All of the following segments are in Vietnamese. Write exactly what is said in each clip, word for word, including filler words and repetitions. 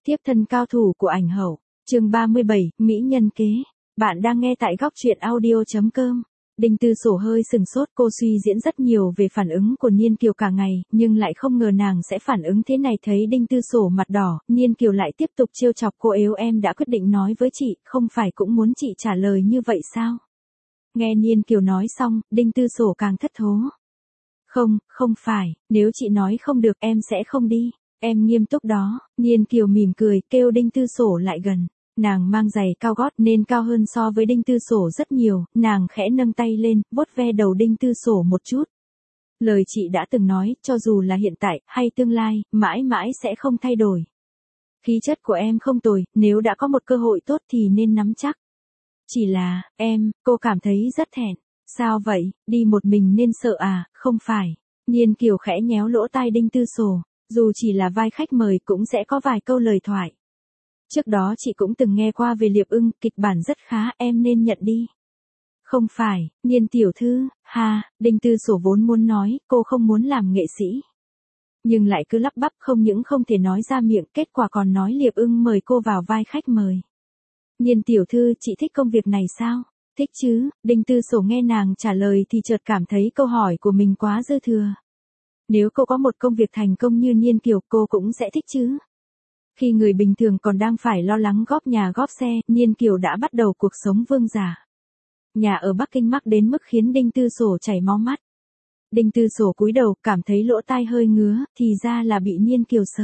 Tiếp thân cao thủ của ảnh hậu, chương ba mươi bảy, Mỹ nhân kế. Bạn đang nghe tại góc truyện audio.com. Đinh Tư Sổ hơi sừng sốt, cô suy diễn rất nhiều về phản ứng của Niên Kiều cả ngày, nhưng lại không ngờ nàng sẽ phản ứng thế này. Thấy Đinh Tư Sổ mặt đỏ, Niên Kiều lại tiếp tục trêu chọc cô. Nếu em đã quyết định nói với chị, không phải cũng muốn chị trả lời như vậy sao? Nghe Niên Kiều nói xong, Đinh Tư Sổ càng thất thố. Không, không phải, nếu chị nói không được em sẽ không đi. Em nghiêm túc đó. Niên Kiều mỉm cười, kêu Đinh Tư Sổ lại gần. Nàng mang giày cao gót nên cao hơn so với Đinh Tư Sổ rất nhiều, nàng khẽ nâng tay lên, vuốt ve đầu Đinh Tư Sổ một chút. Lời chị đã từng nói, cho dù là hiện tại, hay tương lai, mãi mãi sẽ không thay đổi. Khí chất của em không tồi, nếu đã có một cơ hội tốt thì nên nắm chắc. Chỉ là, em, cô cảm thấy rất thẹn. Sao vậy, đi một mình nên sợ à, không phải. Niên Kiều khẽ nhéo lỗ tai Đinh Tư Sổ. Dù chỉ là vai khách mời cũng sẽ có vài câu lời thoại. Trước đó chị cũng từng nghe qua về Liệp Ưng, kịch bản rất khá, em nên nhận đi. Không phải, Niên tiểu thư, ha, Đinh Tư Sổ vốn muốn nói, cô không muốn làm nghệ sĩ. Nhưng lại cứ lắp bắp, không những không thể nói ra miệng, kết quả còn nói Liệp Ưng mời cô vào vai khách mời. Niên tiểu thư, chị thích công việc này sao? Thích chứ. Đinh Tư Sổ nghe nàng trả lời thì chợt cảm thấy câu hỏi của mình quá dư thừa. Nếu cô có một công việc thành công như Niên Kiều, cô cũng sẽ thích chứ. Khi người bình thường còn đang phải lo lắng góp nhà góp xe, Niên Kiều đã bắt đầu cuộc sống vương giả. Nhà ở Bắc Kinh mắc đến mức khiến Đinh Tư Sổ chảy máu mắt. Đinh Tư Sổ cúi đầu, cảm thấy lỗ tai hơi ngứa, thì ra là bị Niên Kiều sờ.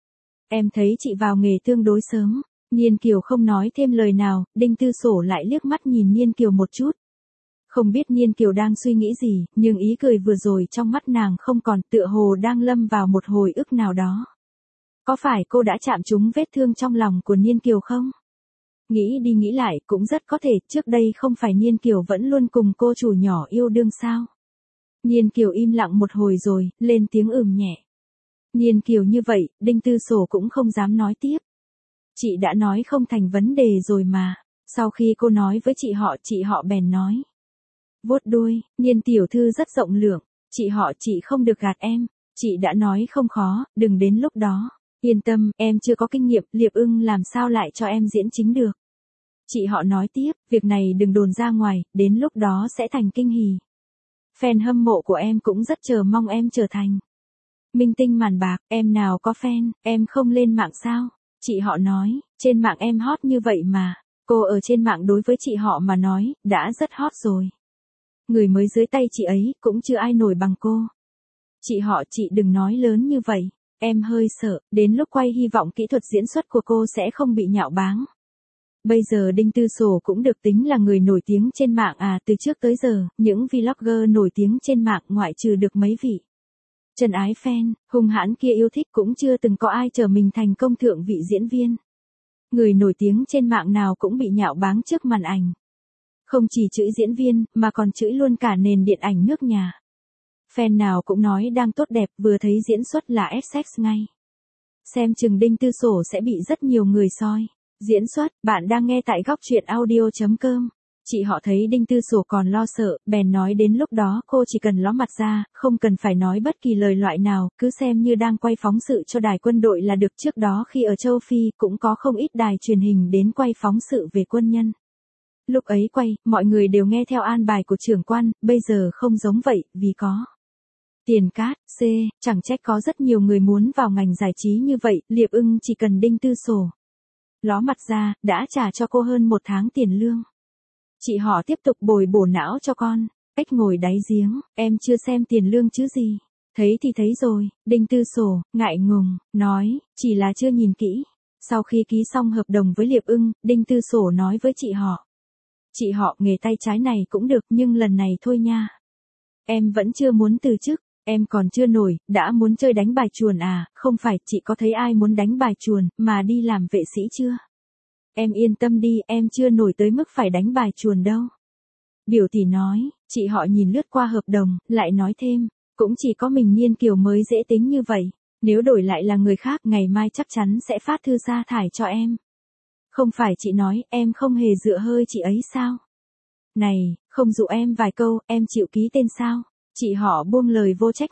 Em thấy chị vào nghề tương đối sớm. Niên Kiều không nói thêm lời nào, Đinh Tư Sổ lại liếc mắt nhìn Niên Kiều một chút. Không biết Niên Kiều đang suy nghĩ gì, nhưng ý cười vừa rồi trong mắt nàng không còn, tựa hồ đang lâm vào một hồi ức nào đó. Có phải cô đã chạm trúng vết thương trong lòng của Niên Kiều không? Nghĩ đi nghĩ lại, cũng rất có thể, trước đây không phải Niên Kiều vẫn luôn cùng cô chủ nhỏ yêu đương sao? Niên Kiều im lặng một hồi rồi, lên tiếng ừm nhẹ. Niên Kiều như vậy, Đinh Tư Sổ cũng không dám nói tiếp. Chị đã nói không thành vấn đề rồi mà. Sau khi cô nói với chị họ, chị họ bèn nói. Vuốt đuôi, Niên tiểu thư rất rộng lượng. Chị họ, chị không được gạt em. Chị đã nói không khó, đừng đến lúc đó. Yên tâm, em chưa có kinh nghiệm, Liệp Ưng làm sao lại cho em diễn chính được. Chị họ nói tiếp, việc này đừng đồn ra ngoài, đến lúc đó sẽ thành kinh hỉ. Fan hâm mộ của em cũng rất chờ mong em trở thành minh tinh màn bạc. Em nào có fan, em không lên mạng sao? Chị họ nói, trên mạng em hot như vậy mà. Cô ở trên mạng đối với chị họ mà nói, đã rất hot rồi. Người mới dưới tay chị ấy, cũng chưa ai nổi bằng cô. Chị họ, chị đừng nói lớn như vậy. Em hơi sợ, đến lúc quay hy vọng kỹ thuật diễn xuất của cô sẽ không bị nhạo báng. Bây giờ Đinh Tư Sổ cũng được tính là người nổi tiếng trên mạng à, từ trước tới giờ, những vlogger nổi tiếng trên mạng ngoại trừ được mấy vị trần ái fan, hung hãn kia yêu thích cũng chưa từng có ai trở mình thành công thượng vị diễn viên. Người nổi tiếng trên mạng nào cũng bị nhạo báng trước màn ảnh. Không chỉ chửi diễn viên, mà còn chửi luôn cả nền điện ảnh nước nhà. Fan nào cũng nói đang tốt đẹp, vừa thấy diễn xuất là ép sex ngay. Xem chừng Đinh Tư Sổ sẽ bị rất nhiều người soi. Diễn xuất, bạn đang nghe tại góc truyện audio.com. Chị họ thấy Đinh Tư Sổ còn lo sợ, bèn nói đến lúc đó cô chỉ cần ló mặt ra, không cần phải nói bất kỳ lời loại nào, cứ xem như đang quay phóng sự cho đài quân đội là được. Trước đó khi ở châu Phi, cũng có không ít đài truyền hình đến quay phóng sự về quân nhân. Lúc ấy quay, mọi người đều nghe theo an bài của trưởng quan, bây giờ không giống vậy, vì có tiền cát, C, chẳng trách có rất nhiều người muốn vào ngành giải trí như vậy. Liệp Ưng chỉ cần Đinh Tư Sổ ló mặt ra, đã trả cho cô hơn một tháng tiền lương. Chị họ tiếp tục bồi bổ não cho con. Cách ngồi đáy giếng, em chưa xem tiền lương chứ gì. Thấy thì thấy rồi. Đinh Tư Sổ, ngại ngùng, nói, chỉ là chưa nhìn kỹ. Sau khi ký xong hợp đồng với Liệp Ưng, Đinh Tư Sổ nói với chị họ. Chị họ, nghề tay trái này cũng được, nhưng lần này thôi nha. Em vẫn chưa muốn từ chức. Em còn chưa nổi, đã muốn chơi đánh bài chuồn à? Không phải, chị có thấy ai muốn đánh bài chuồn, mà đi làm vệ sĩ chưa? Em yên tâm đi, em chưa nổi tới mức phải đánh bài chuồn đâu. Biểu tỷ nói. Chị họ nhìn lướt qua hợp đồng, lại nói thêm, cũng chỉ có mình Niên Kiều mới dễ tính như vậy. Nếu đổi lại là người khác, ngày mai chắc chắn sẽ phát thư sa thải cho em. Không phải chị nói, em không hề dựa hơi chị ấy sao? Này, không dụ em vài câu, em chịu ký tên sao? Chị họ buông lời vô trách nhiệm.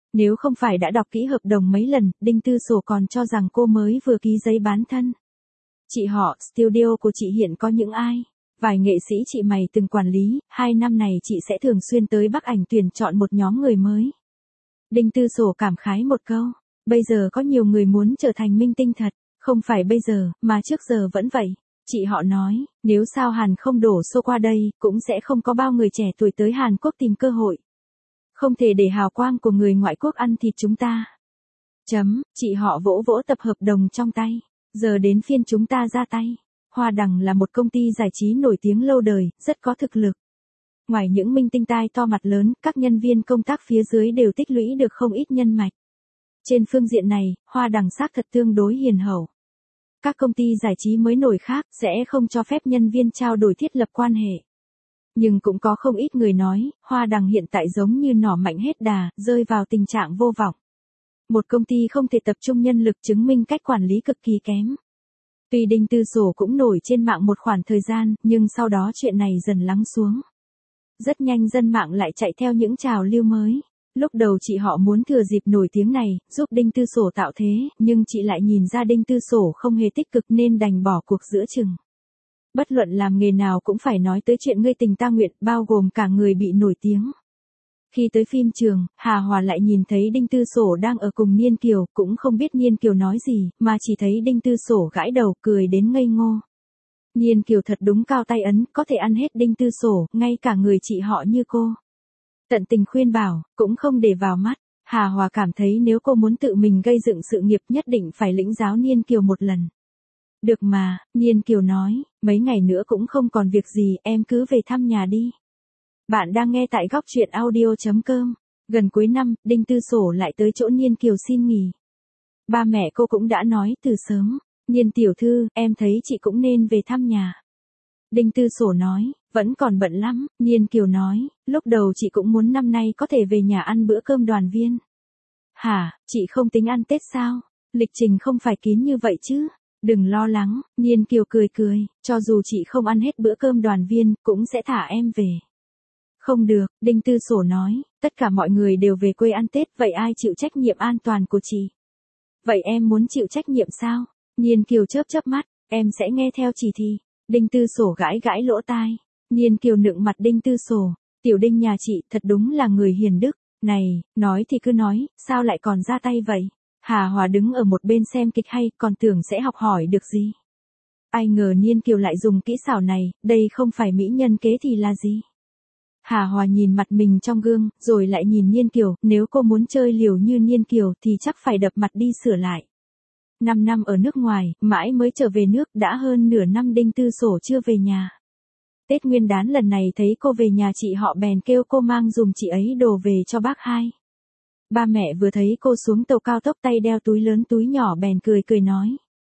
Nếu không phải đã đọc kỹ hợp đồng mấy lần, Đinh Tư Sổ còn cho rằng cô mới vừa ký giấy bán thân. Chị họ, studio của chị hiện có những ai? Vài nghệ sĩ chị mày từng quản lý, hai năm này chị sẽ thường xuyên tới Bắc Ảnh tuyển chọn một nhóm người mới. Đinh Tư Sổ cảm khái một câu, bây giờ có nhiều người muốn trở thành minh tinh thật, không phải bây giờ, mà trước giờ vẫn vậy. Chị họ nói, nếu sao Hàn không đổ xô qua đây, cũng sẽ không có bao người trẻ tuổi tới Hàn Quốc tìm cơ hội. Không thể để hào quang của người ngoại quốc ăn thịt chúng ta. Chấm, chị họ vỗ vỗ tập hợp đồng trong tay. Giờ đến phiên chúng ta ra tay. Hoa Đằng là một công ty giải trí nổi tiếng lâu đời, rất có thực lực. Ngoài những minh tinh tai to mặt lớn, các nhân viên công tác phía dưới đều tích lũy được không ít nhân mạch. Trên phương diện này, Hoa Đằng xác thật tương đối hiền hậu. Các công ty giải trí mới nổi khác sẽ không cho phép nhân viên trao đổi thiết lập quan hệ. Nhưng cũng có không ít người nói, Hoa Đằng hiện tại giống như nỏ mạnh hết đà, rơi vào tình trạng vô vọng. Một công ty không thể tập trung nhân lực chứng minh cách quản lý cực kỳ kém. Tuy Đinh Tư Sổ cũng nổi trên mạng một khoảng thời gian, nhưng sau đó chuyện này dần lắng xuống. Rất nhanh dân mạng lại chạy theo những trào lưu mới. Lúc đầu chị họ muốn thừa dịp nổi tiếng này, giúp Đinh Tư Sổ tạo thế, nhưng chị lại nhìn ra Đinh Tư Sổ không hề tích cực nên đành bỏ cuộc giữa chừng. Bất luận làm nghề nào cũng phải nói tới chuyện ngươi tình ta nguyện, bao gồm cả người bị nổi tiếng. Khi tới phim trường, Hà Hòa lại nhìn thấy Đinh Tư Sổ đang ở cùng Niên Kiều, cũng không biết Niên Kiều nói gì, mà chỉ thấy Đinh Tư Sổ gãi đầu, cười đến ngây ngô. Niên Kiều thật đúng cao tay ấn, có thể ăn hết Đinh Tư Sổ, ngay cả người chị họ như cô. Tận tình khuyên bảo, cũng không để vào mắt. Hà Hòa cảm thấy nếu cô muốn tự mình gây dựng sự nghiệp nhất định phải lĩnh giáo Niên Kiều một lần. Được mà, Niên Kiều nói, mấy ngày nữa cũng không còn việc gì, em cứ về thăm nhà đi. Bạn đang nghe tại góc truyện audio chấm com. Gần cuối năm, Đinh Tư Sổ lại tới chỗ Niên Kiều xin nghỉ. Ba mẹ cô cũng đã nói từ sớm, Niên tiểu thư, em thấy chị cũng nên về thăm nhà. Đinh Tư Sổ nói, vẫn còn bận lắm. Niên Kiều nói, lúc đầu chị cũng muốn năm nay có thể về nhà ăn bữa cơm đoàn viên. Hả, chị không tính ăn Tết sao? Lịch trình không phải kín như vậy chứ? Đừng lo lắng, Niên Kiều cười cười, cho dù chị không ăn hết bữa cơm đoàn viên, cũng sẽ thả em về. Không được, Đinh Tư Sổ nói, tất cả mọi người đều về quê ăn Tết, vậy ai chịu trách nhiệm an toàn của chị? Vậy em muốn chịu trách nhiệm sao? Niên Kiều chớp chớp mắt, em sẽ nghe theo chỉ thị. Đinh Tư Sổ gãi gãi lỗ tai. Niên Kiều nựng mặt Đinh Tư Sổ, tiểu Đinh nhà chị thật đúng là người hiền đức. Này, nói thì cứ nói, sao lại còn ra tay vậy? Hà Hòa đứng ở một bên xem kịch hay, còn tưởng sẽ học hỏi được gì. Ai ngờ Niên Kiều lại dùng kỹ xảo này, đây không phải mỹ nhân kế thì là gì? Hà Hòa nhìn mặt mình trong gương, rồi lại nhìn Niên Kiều, nếu cô muốn chơi liều như Niên Kiều thì chắc phải đập mặt đi sửa lại. Năm năm ở nước ngoài, mãi mới trở về nước, đã hơn nửa năm Đinh Tư Sổ chưa về nhà. Tết Nguyên đán lần này thấy cô về nhà chị họ bèn kêu cô mang dùm chị ấy đồ về cho bác hai. Ba mẹ vừa thấy cô xuống tàu cao tốc tay đeo túi lớn túi nhỏ bèn cười cười nói.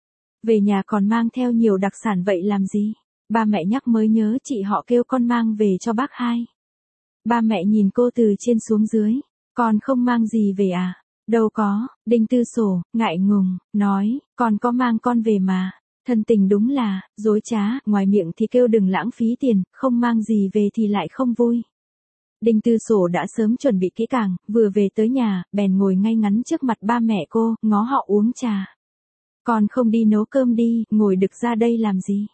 Về nhà còn mang theo nhiều đặc sản vậy làm gì? Ba mẹ nhắc mới nhớ chị họ kêu con mang về cho bác hai. Ba mẹ nhìn cô từ trên xuống dưới. Con không mang gì về à? Đâu có, Đinh Tư Sổ, ngại ngùng, nói, con có mang con về mà. Thân tình đúng là, dối trá, ngoài miệng thì kêu đừng lãng phí tiền, không mang gì về thì lại không vui. Đinh Tư Sổ đã sớm chuẩn bị kỹ càng, vừa về tới nhà, bèn ngồi ngay ngắn trước mặt ba mẹ cô, ngó họ uống trà. Con không đi nấu cơm đi, ngồi đực ra đây làm gì?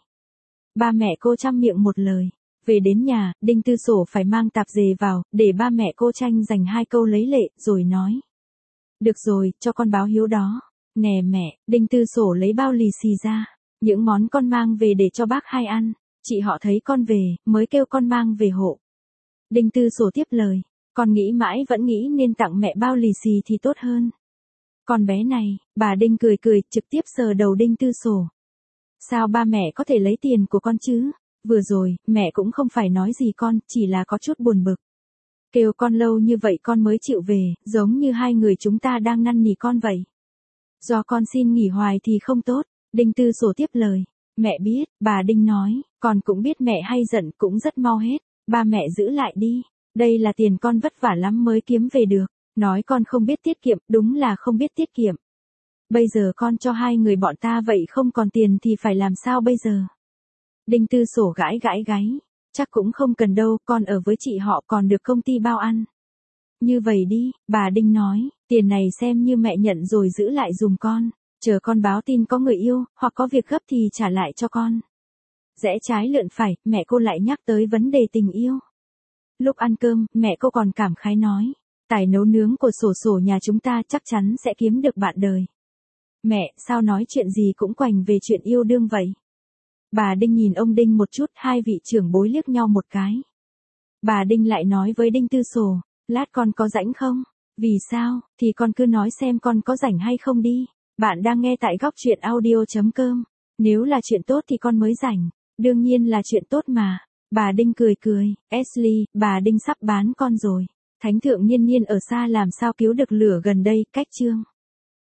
Ba mẹ cô chăm miệng một lời. Về đến nhà, Đinh Tư Sổ phải mang tạp dề vào, để ba mẹ cô tranh giành hai câu lấy lệ, rồi nói. Được rồi, cho con báo hiếu đó. Nè mẹ, Đinh Tư Sổ lấy bao lì xì ra. Những món con mang về để cho bác hai ăn. Chị họ thấy con về, mới kêu con mang về hộ. Đinh Tư Sổ tiếp lời. Con nghĩ mãi vẫn nghĩ nên tặng mẹ bao lì xì thì tốt hơn. Con bé này, bà Đinh cười cười, trực tiếp sờ đầu Đinh Tư Sổ. Sao ba mẹ có thể lấy tiền của con chứ? Vừa rồi, mẹ cũng không phải nói gì con, chỉ là có chút buồn bực. Kêu con lâu như vậy con mới chịu về, giống như hai người chúng ta đang năn nỉ con vậy. Do con xin nghỉ hoài thì không tốt, Đinh Tư Sổ tiếp lời. Mẹ biết, bà Đinh nói, con cũng biết mẹ hay giận cũng rất mau hết, ba mẹ giữ lại đi, đây là tiền con vất vả lắm mới kiếm về được, nói con không biết tiết kiệm, đúng là không biết tiết kiệm. Bây giờ con cho hai người bọn ta vậy không còn tiền thì phải làm sao bây giờ? Đinh Tư Sổ gãi gãi gáy, chắc cũng không cần đâu, con ở với chị họ còn được công ty bao ăn. Như vậy đi, bà Đinh nói, tiền này xem như mẹ nhận rồi giữ lại dùm con. Chờ con báo tin có người yêu, hoặc có việc gấp thì trả lại cho con. Rẽ trái lượn phải, mẹ cô lại nhắc tới vấn đề tình yêu. Lúc ăn cơm, mẹ cô còn cảm khái nói, tài nấu nướng của sổ sổ nhà chúng ta chắc chắn sẽ kiếm được bạn đời. Mẹ, sao nói chuyện gì cũng quành về chuyện yêu đương vậy? Bà Đinh nhìn ông Đinh một chút, hai vị trưởng bối liếc nhau một cái. Bà Đinh lại nói với Đinh Tư Sổ, lát con có rảnh không? Vì sao, thì con cứ nói xem con có rảnh hay không đi. Bạn đang nghe tại góc truyện audio.com. Nếu là chuyện tốt thì con mới rảnh. Đương nhiên là chuyện tốt mà. Bà Đinh cười cười, Ashley, bà Đinh sắp bán con rồi. Thánh thượng Nhiên Nhiên ở xa làm sao cứu được lửa gần đây, cách chương.